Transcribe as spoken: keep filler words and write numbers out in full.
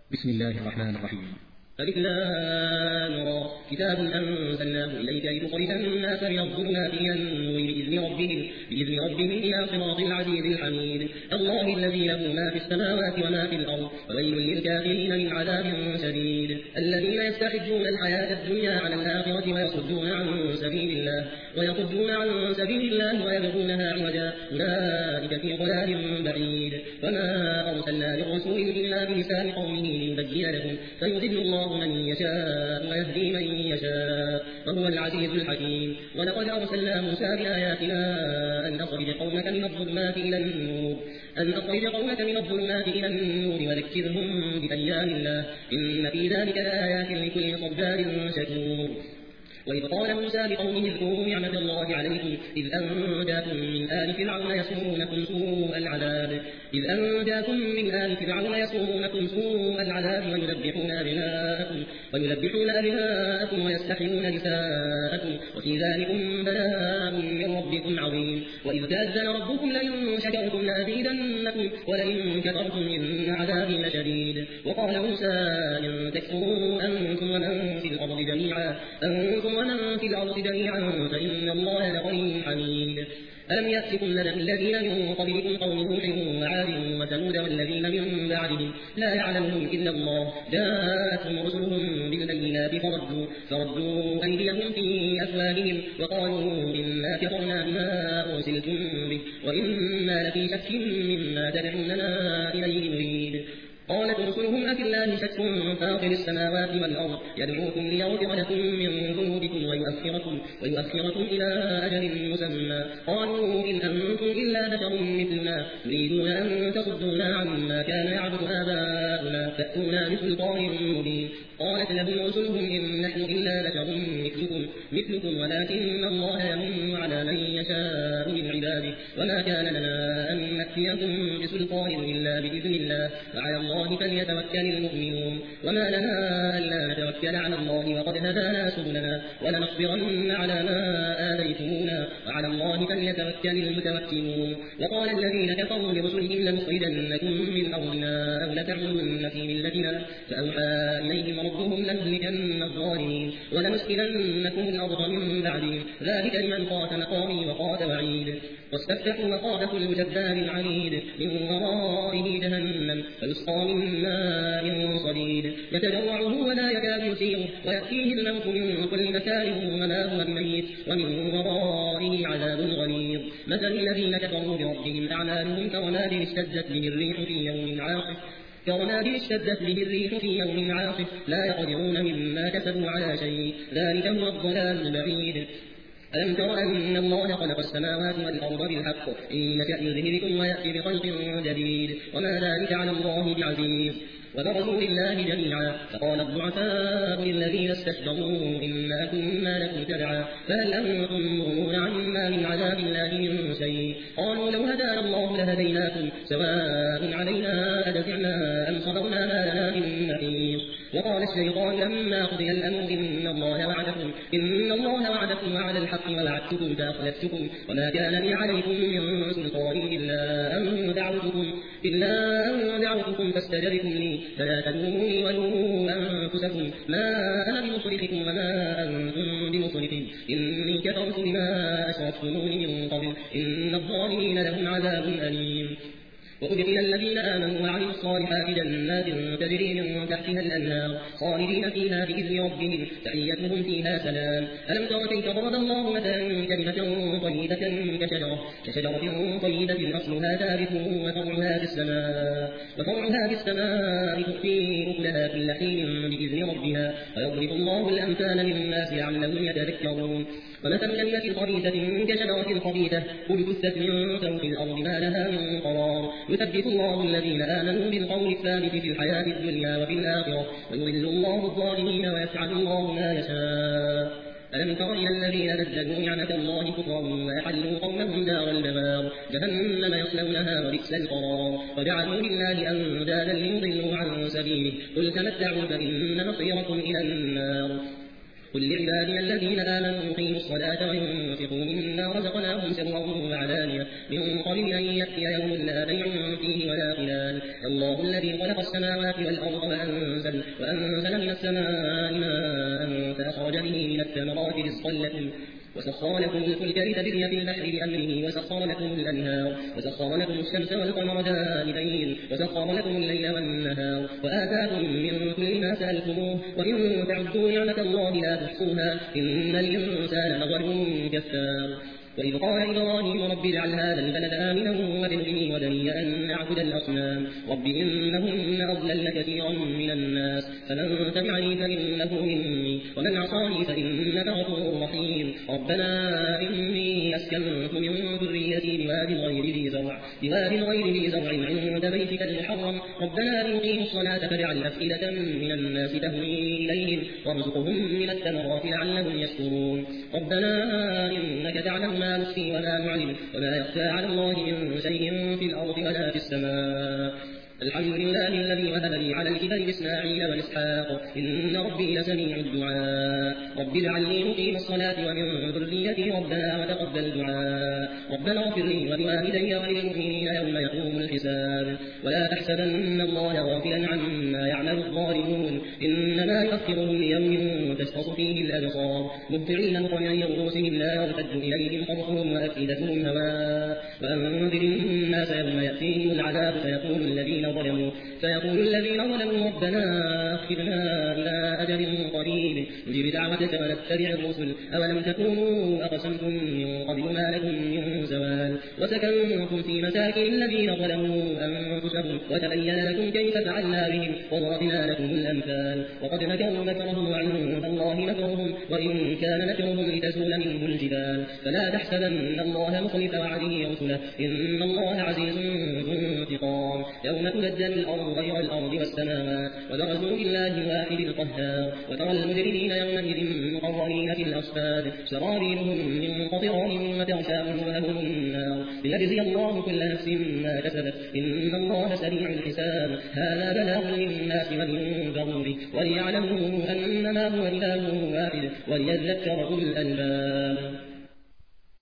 بسم الله الرحمن الرحيم. ألف لام را كتاب أنزلناه إليك لتخرج الناس من الظلمات إلى النور بإذن ربهم بإذن ربهم إلى صراط العزيز الحميد الله الذي له ما في السماوات وما في الأرض وويل للكافرين من عذاب شديد الذين يستحبون الحياة الدنيا على الآخرة ويصدون عن سبيل الله ويصدون عن سبيل الله ويبغونها عوجا أولئك في ضلال بعيد وما أرسلنا للرسول إلا بلسان قومه ليبين لهم فيضل الله من يشاء ويهدي من يشاء وهو العزيز الحكيم ولقد أرسلنا موسى بآياتنا أن أخرج قومك من الظلمات إلى النور أن أخرج قومك من الظلمات إلى النور وذكرهم بأيام الله إن في ذلك لآيات لكل صبار شكور وإذ قال موسى لقومه اذكروا نعمة الله عليكم إذ أنجاكم من آل فرعون يسومونكم سوء العذاب إذ أنجاكم من آل فرعون يسومونكم سوء العذاب ويذبحون أبناءكم ويذبحون أبناءكم ويستحيون نساءكم وفي ذلكم بلاء من ربكم عظيم وإذ تأذن ربكم لئن شكرتم لأزيدنكم ولئن كفرتم إن عذابي لشديد وقال موسى إن تكفروا أنتم ومن في الأرض جميعا أنتم ومن في الأرض جميعا فإن الله لغني حميد ألم يأتكم نبأ الذين من قبلكم قوم نوح وعاد وثمود والذين من بعدهم لا يعلمهم إلا الله جاءتهم رسلهم بالبينات فردوا, فردوا أيديهم في أفواههم وقالوا إنا كفرنا بما أرسلتم به وإنا لفي شك مما تدعوننا إليه مريد قالت رسلهم أفي الله شك فاطر السماوات والأرض يدعوكم ليغفر لكم من ذنوبكم ويؤخركم, ويؤخركم إلى أجل مسمى قالوا إن أنتم إلا بشر مثلنا تريدون أن تصدونا عما كان يعبد آباؤنا فأتونا بسلطان مبين قالت لهم رسلهم إن نحن إلا بشر مثلكم, مثلكم ولكن الله يمن على من يشاء من عباده وما كان لنا أن نأتيكم بسلطان إلا بإذن الله وعلى الله فليتوكل المؤمنون وما لنا ألا نتوكل على الله وقد هدانا سبلنا ولنصبرن على ما آذيتمونا وعلى الله فليتوكل المتوكلون وقال الذين كفروا لرسلهم لنخرجنكم من أرضنا أو لتعودن في ملتنا فأوحى إليهم ربهم لنهلكن الظالمين ولنسكننكم الأرض من بعدهم ذلك لمن خاف مقامي وخاف وعيد واستفتحوا وخاب كل جبار عنيد من ورائه جهنم فيسقى من ماء صديد يتجرعه ولا يكاد يسيغه ويأتيه الموت من كل مكان وما هو الميت ومن ورائه عذاب غليظ مثل الذين كفروا بربهم أعمالهم كرماد اشتدت به الريح في يوم عاصف كرماد اشتدت به الريح في يوم عاصف لا يقدرون مما كسبوا على شيء ذلك هو الضلال البعيد ألم تر أن الله خلق السماوات والأرض بالحق إن يشأ يذهبكم ويأتي بخلق جديد وما ذلك على الله بعزيز وبرزوا لله جميعا فقال الضعفاء للذين استكبروا إنا كنا لكم تبعا فهل أنتم مغنون عنا من عذاب الله من شيء قالوا لو هدانا الله لهديناكم سواء علينا أدفعنا أم صبرنا ما لنا من محيص وقال الشيطان لما قضي الأمر إن الله وعدكم إن الله وعدكم وعد الحق ووعدتكم فأخلفتكم وما كان لي عليكم من سلطان إلا أن دعوتكم إلا أن دعوتكم فاستجبتم لي فلا تلوموني ولوموا أنفسكم ما أنا بمصرخكم وما أنتم بمصرخي إني كفرت بما أشركتموني من قبل إن الظالمين لهم عذاب أليم وأدخل الذين آمنوا وعملوا الصالحات جنات تجري من تحتها الأنهار خالدين فيها بإذن ربهم تحيتهم فيها سلام ألم تر كيف ضرب الله مثلا كلمة طيبة كشجرة كشجرة طيبة أصلها ثابت وفرعها في السماء وفرعها في السماء تؤتي أكلها كل حين بإذن ربها ويضرب الله الأمثال للناس لعلهم يتذكرون ومثل كلمة خبيثة كشجرة خبيثة اجتثت من فوق الأرض ما لها من قرار يثبت الله الذين آمنوا بالقول الثابت في الحياة الدنيا وفي الآخرة ويضل الله الظالمين ويفعل الله ما يشاء ألم تر إلى الذين بدلوا نعمة الله كفرا وأحلوا قومهم دار البوار جهنم يصلونها وبئس القرار وجعلوا لله أندادا ليضلوا عن سبيله قل تمتعوا فإن مصيركم إلى النار قل لعبادي الذين آمنوا يقيموا الصلاة وينفقوا مما رزقناهم سرا وعلانية من قبل أن يأتي يوم لا بيع فيه ولا خلال الله الذي خلق السماوات والأرض وأنزل, وأنزل من السماء ماء فأخرج به من الثمرات رزقا لكم وسخر لكم الفلك لتجري في البحر بأمره وسخر لكم الأنهار وسخر لكم الشمس والقمر دائبين وسخر لكم الليل والنهار وآتاكم من كل ما سألتموه وإن تعدوا نعمة الله لا تحصوها إن الإنسان لظلوم كفار وإذ قال إبراهيم رب اجعل هذا البلد آمنا واجنبني وبني أن نعبد الأصنام رب إنهن أضللن كثيرا من الناس فمن تبعني فإنه مني ومن عصاني فإنك غفور رحيم ربنا إني أسكنت من ذريتي بواد غير ذي زرع بواد غير ذي زرع عند بيتك المحرم ربنا ليقيموا الصلاة فاجعل أفئدة من الناس تهوي إليهم وارزقهم من الثمرات لعلهم يشكرون ربنا إنك تعلم ما نخفي وما نعلم وما يخفى على الله من شيء في الأرض ولا في السماء الحمد لله الذي وهب لي على الكبر إسماعيل وإسحاق إن ربي لسميع الدعاء رب اجعلني مقيم الصلاة ومن ذريتي ربنا وتقبل دعاء ربنا اغفر لي ولوالدي وللمؤمنين يوم يقوم الحساب ولا تحسبن الله غافلا عما يعمل الظالمون إنما يؤخرهم ليوم تشخص فيه الأبصار مهطعين مقنعي رؤوسهم لا يرتد إليهم طرفهم وأفئدتهم هواء وأنذر الناس يوم يأتيهم العذاب فيقول الذين ظلموا فيقول الذين ظلموا ربنا أخرنا إلى أجل قريب نجب دعوتك ونتبع الرسل أولم تكونوا أقسمتم من قبل ما لكم من زوال وسكنتم في مساكن الذين ظلموا أنفسهم وتبين لكم كيف فعلنا بهم وضربنا لكم الأمثال وقد مكروا مكرهم وعند الله مكرهم وإن كان مكرهم لتزول منه الجبال فلا تحسبن الله مخلف وعده رسله إن الله عزيز ذو انتقام يوم تبدل الأرض غير الأرض والسماوات وبرزوا لله الواحد القهار وترى المجرمين يومئذ مقرنين في الأصفاد سرابيلهم من قطران وتغشى وجوههم النار ليجزي الله كل نفس ما كسبت إن الله سريع الحساب هذا بلاغ للناس ولينذروا به وليعلموا أنما هو إله واحد وليذكر أولو الألباب